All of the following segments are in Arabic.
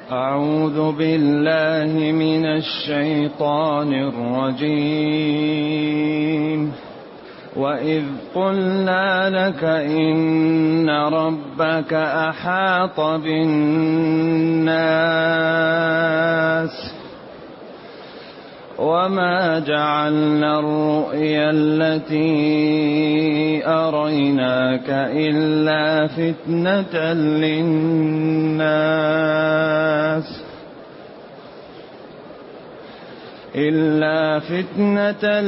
أعوذ بالله من الشيطان الرجيم. وإذ قلنا لك إن ربك أحاط بالناس وما جعلنا الرؤيا التي أريناك إلا فتنة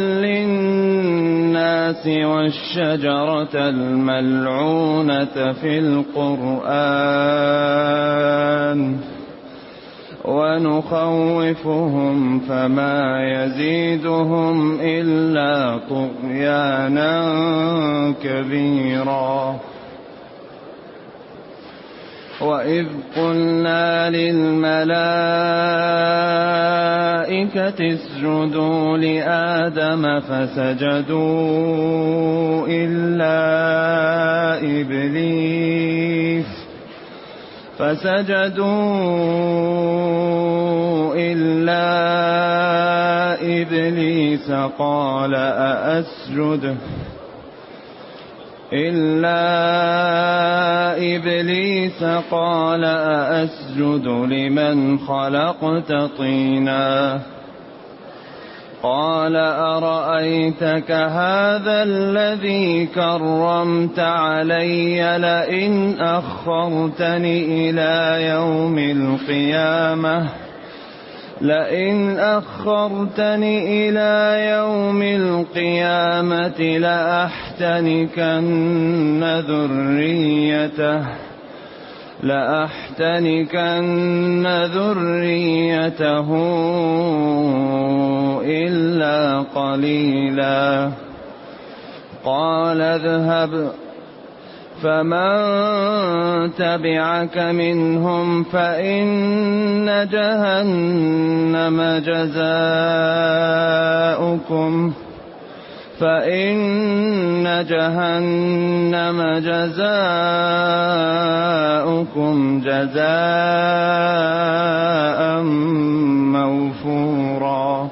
للناس والشجرة الملعونة في القرآن ونخوفهم فما يزيدهم إلا طغيانا كبيرا. وإذ قلنا للملائكة اسجدوا لآدم فسجدوا إلا إبليس قال أأسجد لمن خلقت طينا قال أرأيتك هذا الذي كرمت علي لئن أخرتني إلى يوم القيامة لأحتنكن ذريته إلا قليلا. قال اذهب فمن تبعك منهم فإن جهنم جزاؤكم جزاء موفورا.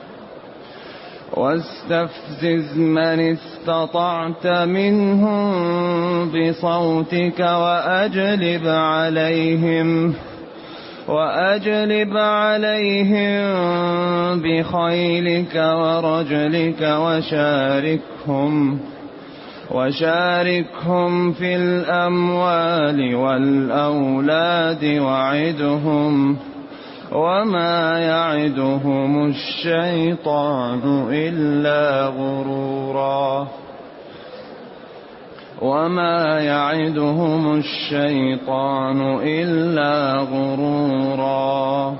واستفزز من استطعت منهم بصوتك وأجلب عليهم بخيلك ورجلك وشاركهم في الأموال والأولاد وعدهم وما يعدهم الشيطان إلا غرورا.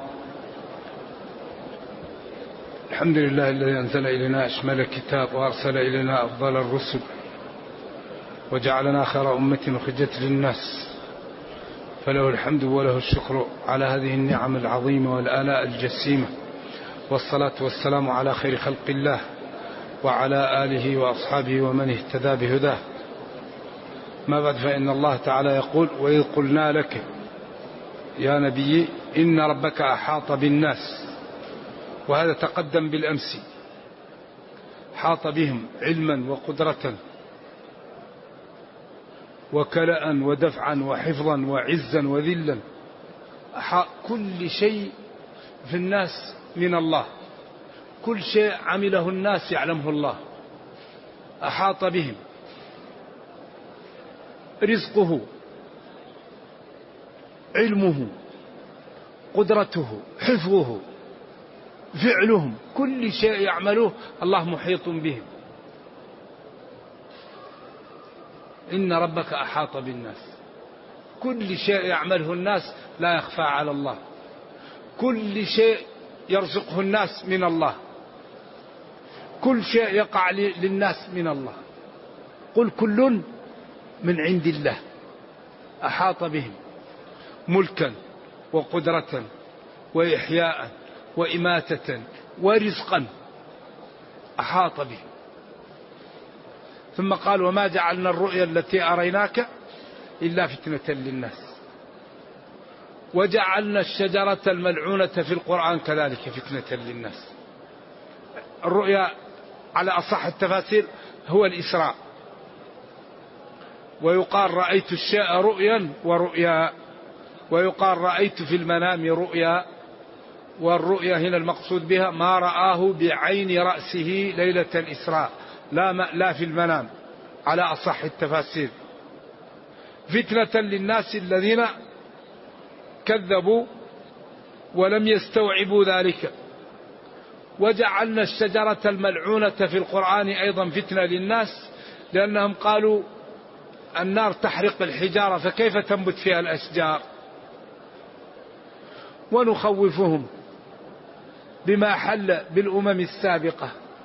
الحمد لله الذي أنزل إلينا أشمل الكتاب وأرسل إلينا أفضل الرسل وجعلنا خير أمة أخرجت للناس، فله الحمد وله الشكر على هذه النعم العظيمة والآلاء الجسيمة، والصلاة والسلام على خير خلق الله وعلى آله وأصحابه ومن اهتدى بهداه. ما بعد، فإن الله تعالى يقول: وإذ قلنا لك يا نبي إن ربك أحاط بالناس، وهذا تقدم بالأمس، حاط بهم علما وقدرة وكلاء ودفعا وحفظا وعزا وذلا، كل شيء في الناس من الله، كل شيء عمله الناس يعلمه الله، أحاط بهم، رزقه، علمه، قدرته، حفظه، فعلهم، كل شيء يعملوه الله محيط بهم. إن ربك أحاط بالناس، كل شيء يعمله الناس لا يخفى على الله، كل شيء يرزقه الناس من الله، كل شيء يقع للناس من الله. قل كل من عند الله، أحاط بهم ملكا وقدرة وإحياء وإماتة ورزقا، أحاط بهم. ثم قال: وما جعلنا الرؤيا التي أريناك إلا فتنة للناس وجعلنا الشجرة الملعونة في القرآن كذلك فتنة للناس. الرؤيا على أصح التفاسير هو الإسراء، ويقال رأيت الشيء رؤيا ورؤيا، ويقال رأيت في المنام رؤيا، والرؤيا هنا المقصود بها ما رآه بعين رأسه ليلة الإسراء، لا في المنام على أصح التفاسير. فتنة للناس الذين كذبوا ولم يستوعبوا ذلك. وجعلنا الشجرة الملعونة في القرآن أيضا فتنة للناس، لأنهم قالوا النار تحرق الحجارة فكيف تنبت فيها الأشجار. ونخوفهم بما حل بالأمم السابقة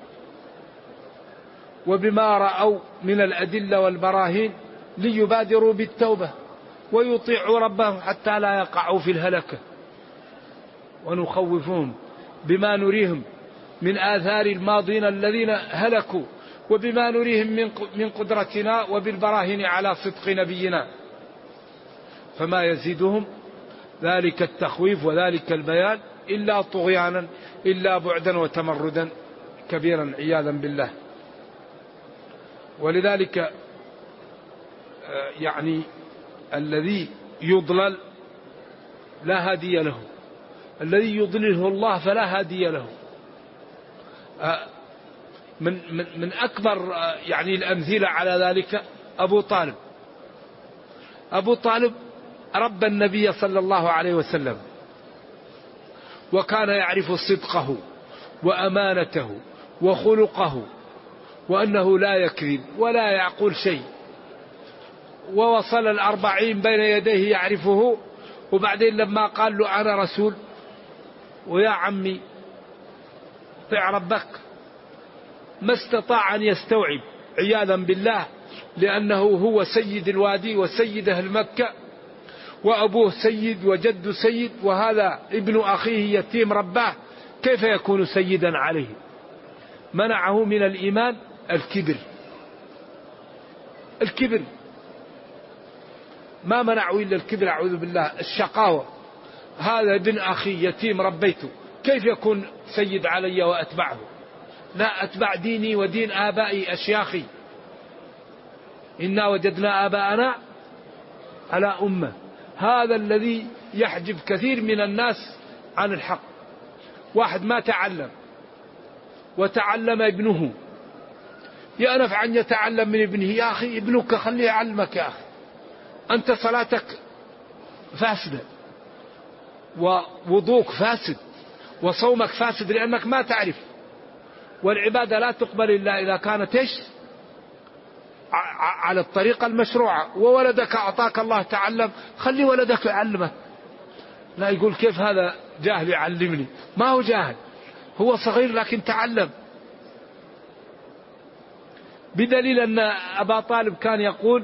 وبما رأوا من الأدلة والبراهين ليبادروا بالتوبة ويطيعوا ربهم حتى لا يقعوا في الهلكة. ونخوفهم بما نريهم من آثار الماضين الذين هلكوا، وبما نريهم من قدرتنا وبالبراهين على صدق نبينا، فما يزيدهم ذلك التخويف وذلك البيان إلا طغيانا، إلا بعدا وتمردا كبيرا عياذا بالله. ولذلك يعني الذي يضلل لا هادي له، الذي يضلله الله فلا هادي له. من أكبر يعني الأمثلة على ذلك أبو طالب ربى النبي صلى الله عليه وسلم، وكان يعرف صدقه وأمانته وخلقه، وأنه لا يكذب ولا يعقل شيء، ووصل 40 بين يديه يعرفه. وبعدين لما قال له أنا رسول ويا عمي طع ربك، ما استطاع أن يستوعب عياذا بالله، لأنه هو سيد الوادي وسيد أهل مكة، وأبوه سيد وجد سيد، وهذا ابن أخيه يتيم رباه، كيف يكون سيدا عليه؟ منعه من الإيمان الكبر، ما منعه إلا الكبر، أعوذ بالله، الشقاوة. هذا ابن أخي يتيم ربيته، كيف يكون سيد علي وأتبعه؟ لا، أتبع ديني ودين آبائي أشياخي، إنا وجدنا آباءنا على أمة. هذا الذي يحجب كثير من الناس عن الحق. واحد ما تعلم وتعلم ابنه، يأنف عن يتعلم من ابنه. يا أخي ابنك خليه يعلمك، يا أخي أنت صلاتك فاسدة ووضوك فاسد وصومك فاسد لأنك ما تعرف. والعبادة لا تقبل إلا إذا كانت على الطريقة المشروعة. وولدك أعطاك الله تعلم، خلي ولدك يعلمك. لا يقول كيف هذا جاهل يعلمني؟ ما هو جاهل، هو صغير لكن تعلم. بدليل أن أبا طالب كان يقول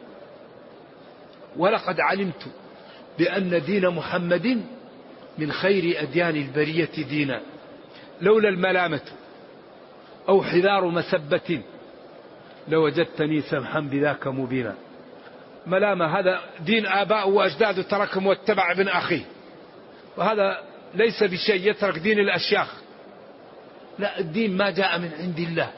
ولقد علمت بأن دين محمد من خير أديان البرية دينا، لولا الملامة أو حذار مسبة لوجدتني سمحا بذاك مبينا. ملامة هذا دين آباء وأجداد تركهم واتبع ابن أخيه، وهذا ليس بشيء يترك دين الأشياخ. لا، الدين ما جاء من عند الله،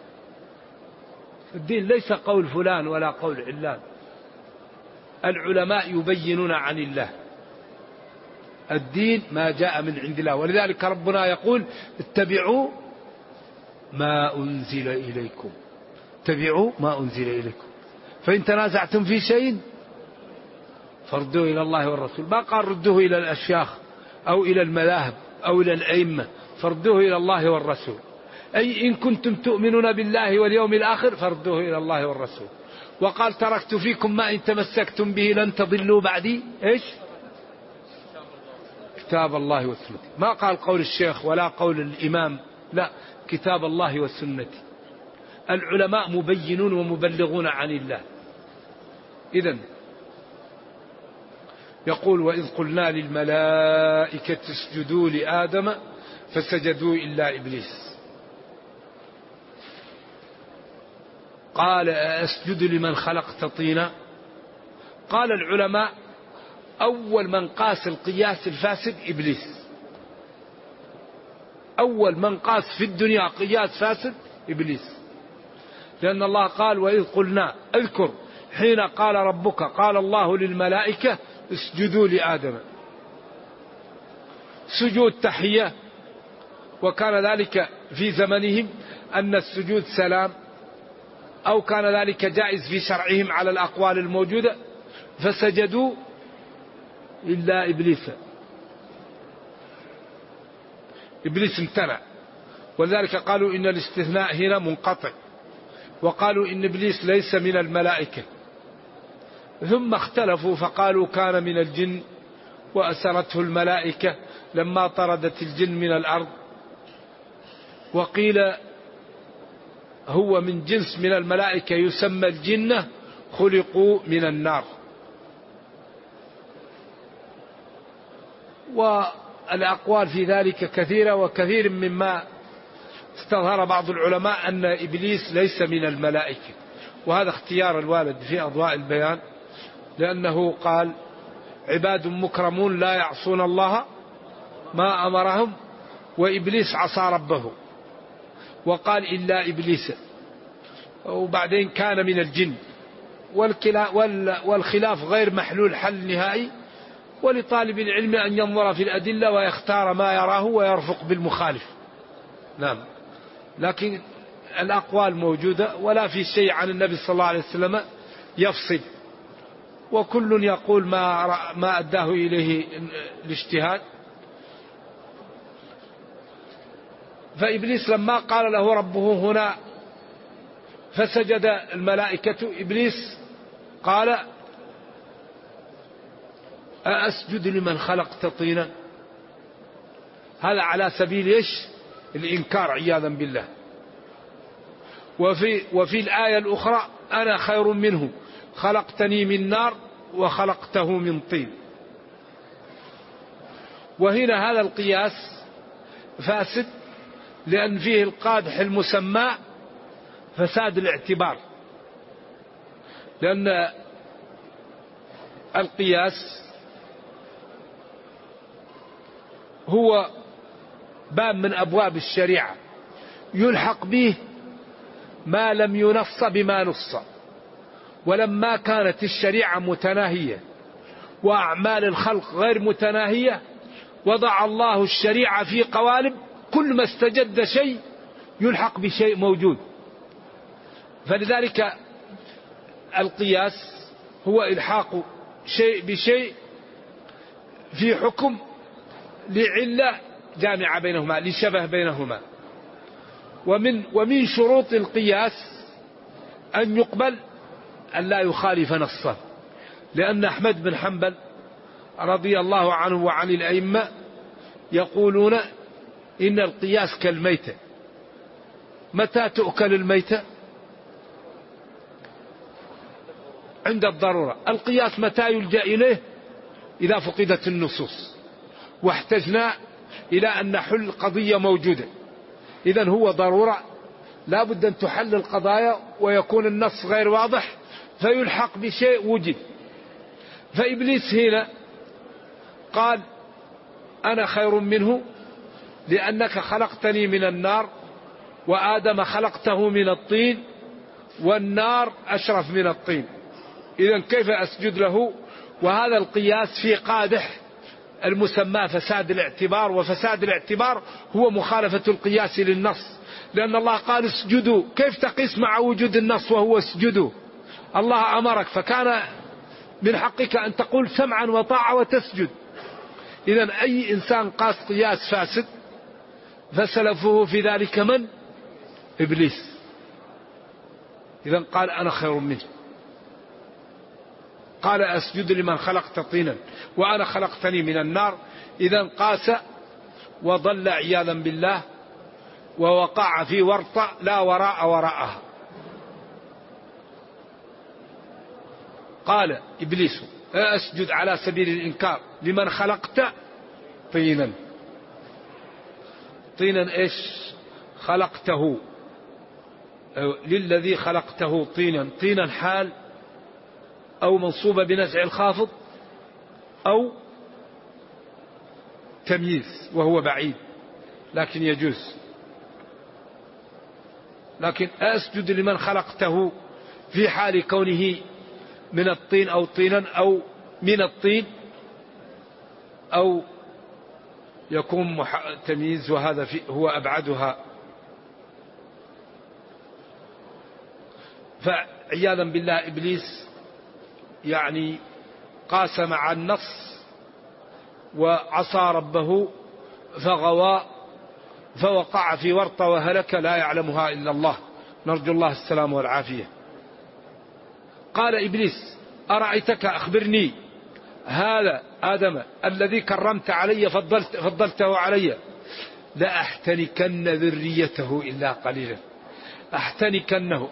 الدين ليس قول فلان ولا قول علان، العلماء يبينون عن الله، الدين ما جاء من عند الله. ولذلك ربنا يقول اتبعوا ما أنزل إليكم، اتبعوا ما أنزل إليكم، فإن تنازعتم في شيء فردوه إلى الله والرسول. ما قال ردوه إلى الأشياخ أو إلى المذاهب أو إلى الأئمة، فردوه إلى الله والرسول. أي إن كنتم تؤمنون بالله واليوم الآخر فردوه إلى الله والرسول. وقال تركت فيكم ما إن تمسكتم به لن تضلوا بعدي إيش؟ كتاب الله والسنة. ما قال قول الشيخ ولا قول الإمام، لا، كتاب الله والسنة. العلماء مبينون ومبلغون عن الله. إذن يقول وإذ قلنا للملائكة اسجدوا لآدم فسجدوا إلا إبليس قال أسجد لمن خلقت طينا. قال العلماء أول من قاس القياس الفاسد إبليس. أول من قاس في الدنيا قياس فاسد إبليس، لأن الله قال وإذ قلنا اذكر حين قال ربك قال الله للملائكة اسجدوا لآدم، سجود تحية، وكان ذلك في زمنهم أن السجود سلام، أو كان ذلك جائز في شرعهم على الأقوال الموجودة، فسجدوا إلا إبليس. إبليس امتنع، ولذلك قالوا إن الاستثناء هنا منقطع، وقالوا إن إبليس ليس من الملائكة. ثم اختلفوا فقالوا كان من الجن وأسرته الملائكة لما طردت الجن من الأرض، وقيل هو من جنس من الملائكة يسمى الجنة خلقوا من النار. والأقوال في ذلك كثيرة، وكثير مما استظهر بعض العلماء أن إبليس ليس من الملائكة، وهذا اختيار الوالد في أضواء البيان، لأنه قال عباد مكرمون لا يعصون الله ما أمرهم، وإبليس عصى ربه، وقال إلا إبليس، وبعدين كان من الجن، والخلاف غير محلول حل نهائي، ولطالب العلم أن ينظر في الأدلة ويختار ما يراه ويرفق بالمخالف. نعم، لكن الأقوال موجودة، ولا في شيء عن النبي صلى الله عليه وسلم يفصل، وكل يقول ما أداه إليه الاجتهاد. فإبليس لما قال له ربه هنا فسجد الملائكة، إبليس قال أسجد لمن خلقت طينا. هذا على سبيل إيش؟ الإنكار عياذا بالله. وفي الآية الأخرى أنا خير منه خلقتني من نار وخلقته من طين. وهنا هذا القياس فاسد، لأن فيه القادح المسمى فساد الاعتبار، لأن القياس هو باب من أبواب الشريعة يلحق به ما لم ينص بما نص. ولما كانت الشريعة متناهية وأعمال الخلق غير متناهية، وضع الله الشريعة في قوالب، كل ما استجد شيء يلحق بشيء موجود. فلذلك القياس هو إلحاق شيء بشيء في حكم لعلة جامعة بينهما، لشبه بينهما. ومن شروط القياس أن يقبل أن لا يخالف نصا، لأن أحمد بن حنبل رضي الله عنه وعن الأئمة يقولون إن القياس كالميتة. متى تؤكل الميتة؟ عند الضرورة. القياس متى يلجأ إليه؟ إذا فقدت النصوص واحتجنا إلى أن نحل قضية موجودة. إذن هو ضرورة، لا بد أن تحل القضايا ويكون النص غير واضح فيلحق بشيء وجد. فإبليس هنا قال أنا خير منه لأنك خلقتني من النار، وآدم خلقته من الطين، والنار أشرف من الطين، إذن كيف أسجد له؟ وهذا القياس في قادح المسمى فساد الاعتبار، وفساد الاعتبار هو مخالفة القياس للنص، لأن الله قال اسجدوا، كيف تقيس مع وجود النص وهو اسجدوا؟ الله أمرك، فكان من حقك أن تقول سمعا وطاعة وتسجد. إذن أي إنسان قاس قياس فاسد فسلفه في ذلك من؟ إبليس. إذن قال أنا خير منه، قال أسجد لمن خلقت طينا وأنا خلقتني من النار. إذن قاس وضل عياذا بالله، ووقع في ورطة لا وراء وراءها. قال إبليس أسجد على سبيل الإنكار لمن خلقت طينا. طينا إيش؟ خلقته للذي خلقته طينا. طينا حال أو منصوبة بنزع الخافض أو تمييز وهو بعيد لكن يجوز. لكن أسجد لمن خلقته في حال كونه من الطين أو طينا أو من الطين أو يكون تمييز، وهذا هو أبعدها. فعياذا بالله إبليس يعني قاس مع النص وعصى ربه فغوى فوقع في ورطة وهلك لا يعلمها إلا الله، نرجو الله السلام والعافية. قال إبليس أرأيتك أخبرني، هذا آدم الذي كرمت علي فضلته علي لأحتنكن ذريته إلا قليلا. أحتنكنه،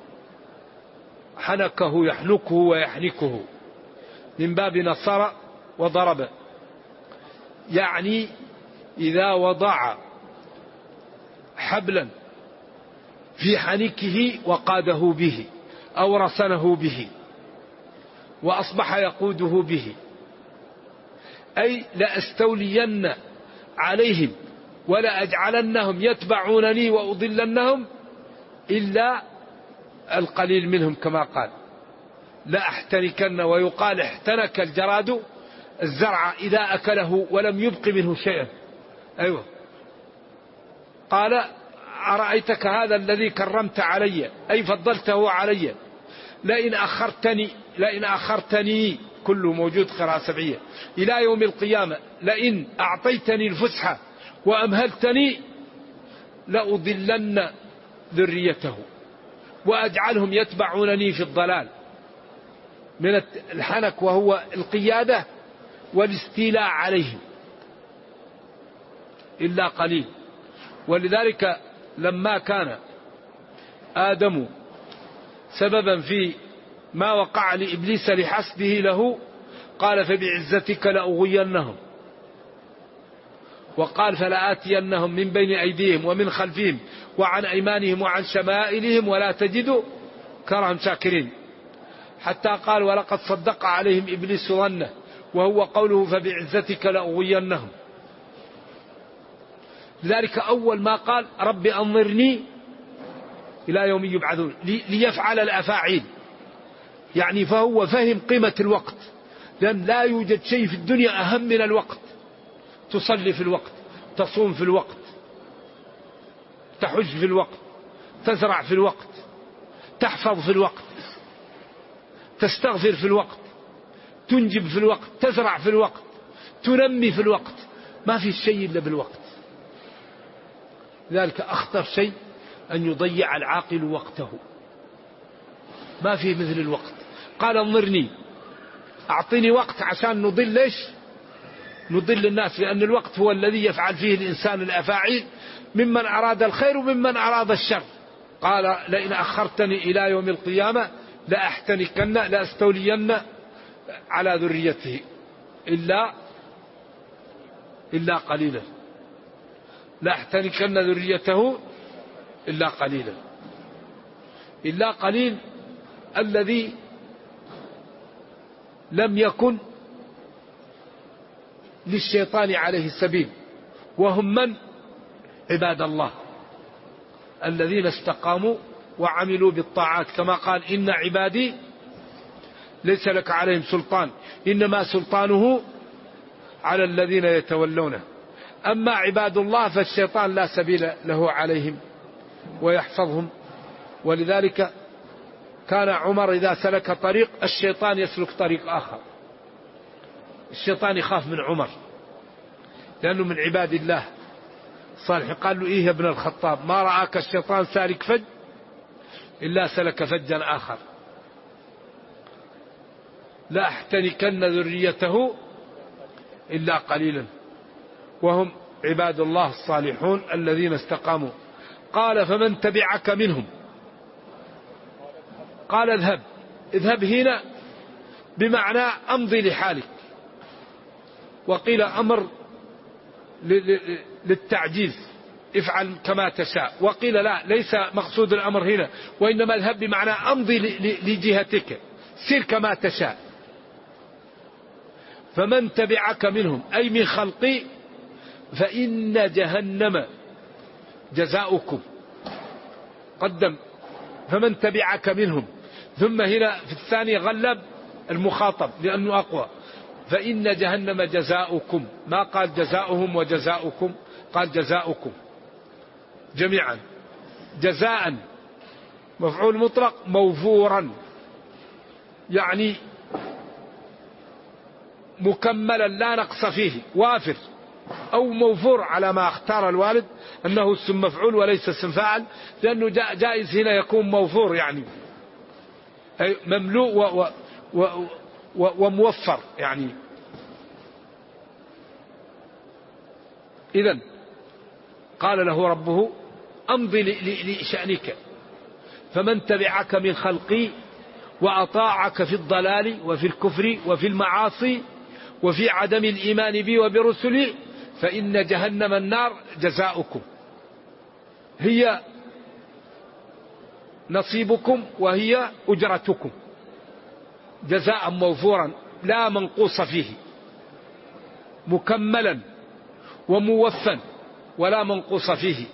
حنكه يحنكه ويحنكه من باب نصر وضرب، يعني إذا وضع حبلا في حنكه وقاده به أو رسنه به وأصبح يقوده به، أي لأستولين عليهم ولا أجعلنهم يتبعونني وأضلنهم إلا القليل منهم كما قال. لا أحتنكن، ويقال احتنك الجراد الزرع إذا أكله ولم يبق منه شيئا. أيوة. قال أرأيتك هذا الذي كرمت علي أي فضلته علي لئن أخرتني كله موجود قراءة سبعية إلى يوم القيامة، لئن أعطيتني الفسحة وأمهلتني لأضلن ذريته وأجعلهم يتبعونني في الضلال. من الحنك وهو القيادة والاستيلاء عليهم إلا قليل. ولذلك لما كان آدم سببا في ما وقع لإبليس لحسده له قال فبعزتك لأغوينهم، وقال فلآتينهم من بين أيديهم ومن خلفهم وعن أيمانهم وعن شمائلهم ولا تجد كرهم شاكرين، حتى قال ولقد صدق عليهم إبليس ظنه، وهو قوله فبعزتك لأغوينهم. لذلك أول ما قال رب أنظرني إلى يوم يبعثون ليفعل الأفاعيل، يعني فهو فهم قيمة الوقت، لأن لا يوجد شيء في الدنيا أهم من الوقت. تصلي في الوقت، تصوم في الوقت، تحج في الوقت، تزرع في الوقت، تحفظ في الوقت، تستغفر في الوقت، تنجب في الوقت، تزرع في الوقت، تنمي في الوقت، ما في شيء إلا بالوقت. لذلك أخطر شيء أن يضيع العاقل وقته، ما في مثل الوقت. قال انظرني، أعطني وقت عشان نضل ليش؟ نضل الناس، لأن الوقت هو الذي يفعل فيه الإنسان الأفاعيل ممن أراد الخير وممن أراد الشر. قال لئن أخرتني إلى يوم القيامة لأحتنكن لأستولين على ذريته إلا قليلا، لأحتنكن ذريته إلا قليلا. إلا قليل الذي لم يكن للشيطان عليه السبيل، وهم من؟ عباد الله الذين استقاموا وعملوا بالطاعات، كما قال إن عبادي ليس لك عليهم سلطان إنما سلطانه على الذين يتولونه. أما عباد الله فالشيطان لا سبيل له عليهم ويحفظهم. ولذلك كان عمر إذا سلك طريق الشيطان يسلك طريق آخر. الشيطان يخاف من عمر لأنه من عباد الله صالح. قال له إيه يا ابن الخطاب، ما رآك الشيطان سالك فج إلا سلك فجا آخر. لا أحتنكن ذريته إلا قليلا، وهم عباد الله الصالحون الذين استقاموا. قال فمن تبعك منهم، قال اذهب هنا بمعنى أمضي لحالك، وقيل أمر للتعجيز افعل كما تشاء، وقيل لا ليس مقصود الأمر هنا، وإنما اذهب بمعنى أمضي لجهتك سير كما تشاء. فمن تبعك منهم أي من خلقي فإن جهنم جزاؤكم. قدم فمن تبعك منهم، ثم هنا في الثاني غلب المخاطب لأنه أقوى. فإن جهنم جزاؤكم، ما قال جزاؤهم وجزاؤكم، قال جزاؤكم جميعا. جزاء مفعول مطلق موفورا، يعني مكملا لا نقص فيه، وافر أو موفور على ما اختار الوالد أنه اسم مفعول وليس اسم فاعل، لأنه جائز هنا يكون موفور، يعني أي مملوء وموفر يعني. إذن قال له ربه أمضي لشأنك، فمن تبعك من خلقي وأطاعك في الضلال وفي الكفر وفي المعاصي وفي عدم الإيمان بي وبرسلي فإن جهنم النار جزاؤكم، هي نصيبكم وهي أجرتكم، جزاء موفورا لا منقوص فيه، مكملا وموفا ولا منقوص فيه.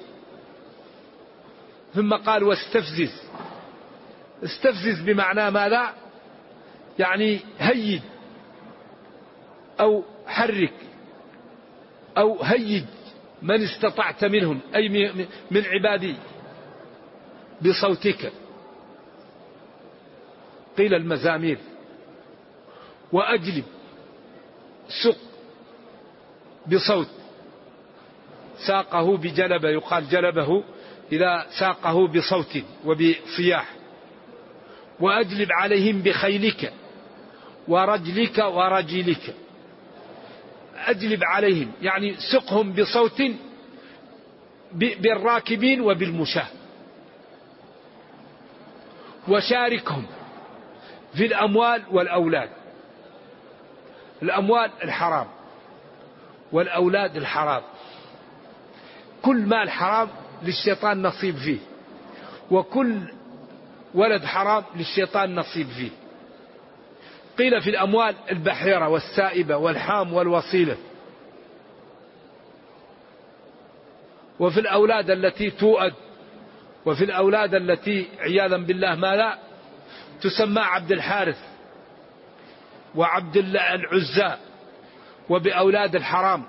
ثم قال واستفزز. استفزز بمعنى ماذا؟ يعني هيج أو حرك أو هيج من استطعت منهم أي من عبادي بصوتك. قيل المزامير. وأجلب سق بصوت، ساقه بجلب، يقال جلبه إذا ساقه بصوت وبصياح. وأجلب عليهم بخيلك ورجلك ورجلك. أجلب عليهم يعني سقهم بصوت بالراكبين وبالمشاة. وشاركهم في الأموال والأولاد. الأموال الحرام والأولاد الحرام، كل مال حرام للشيطان نصيب فيه، وكل ولد حرام للشيطان نصيب فيه. قيل في الأموال البحيرة والسائبة والحام والوصيلة، وفي الأولاد التي تؤد، وفي الأولاد التي عياذا بالله ما لا تسمى عبد الحارث وعبد العزى، وبأولاد الحرام.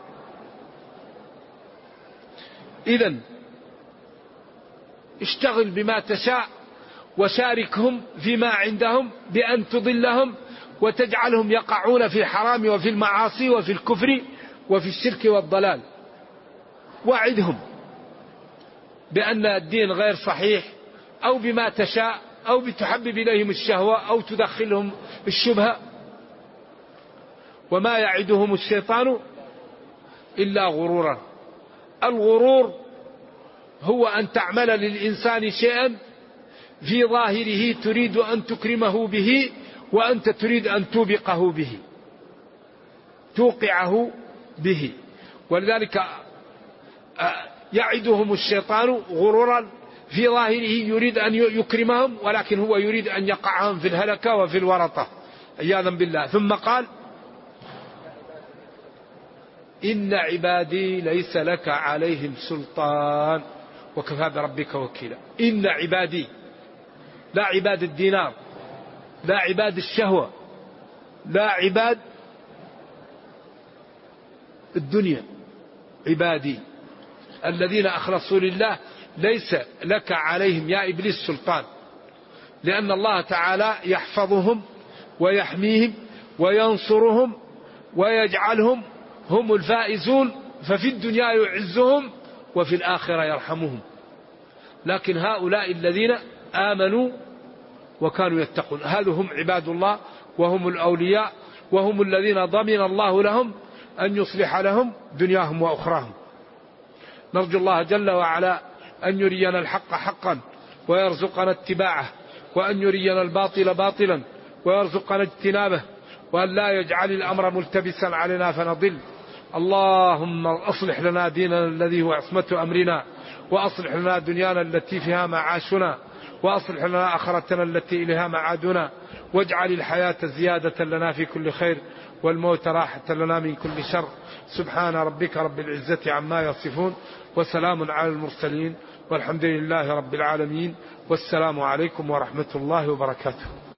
إذن اشتغل بما تشاء وشاركهم فيما عندهم بأن تضلهم وتجعلهم يقعون في الحرام وفي المعاصي وفي الكفر وفي الشرك والضلال. وعدهم بأن الدين غير صحيح، أو بما تشاء، أو بتحبب إليهم الشهوة، أو تدخلهم الشبهة. وما يعدهم الشيطان إلا غرورا. الغرور هو أن تعمل للإنسان شيئا في ظاهره تريد أن تكرمه به، وأنت تريد أن توبقه به، توقعه به. ولذلك يعدهم الشيطان غرورا في ظاهره يريد أن يكرمهم، ولكن هو يريد أن يقعهم في الهلكة وفي الورطة عياذا بالله. ثم قال إن عبادي ليس لك عليهم سلطان وكفى بربك وكيلا. إن عبادي، لا عباد الدينار، لا عباد الشهوة، لا عباد الدنيا، عبادي الذين أخلصوا لله ليس لك عليهم يا إبليس سلطان، لأن الله تعالى يحفظهم ويحميهم وينصرهم ويجعلهم هم الفائزون، ففي الدنيا يعزهم وفي الآخرة يرحمهم. لكن هؤلاء الذين آمنوا وكانوا يتقون، هذا هم عباد الله وهم الأولياء، وهم الذين ضمن الله لهم أن يصلح لهم دنياهم وأخراهم. نرجو الله جل وعلا أن يرينا الحق حقا ويرزقنا اتباعه، وأن يرينا الباطل باطلا ويرزقنا اجتنابه، وأن لا يجعل الأمر ملتبسا علينا فنضل. اللهم أصلح لنا ديننا الذي هو عصمة أمرنا، وأصلح لنا دنيانا التي فيها معاشنا، وأصلح لنا آخرتنا التي إليها معادنا، واجعل الحياة زيادة لنا في كل خير، والموت راحة لنا من كل شر. سبحان ربك رب العزة عما يصفون، وسلام على المرسلين، والحمد لله رب العالمين، والسلام عليكم ورحمة الله وبركاته.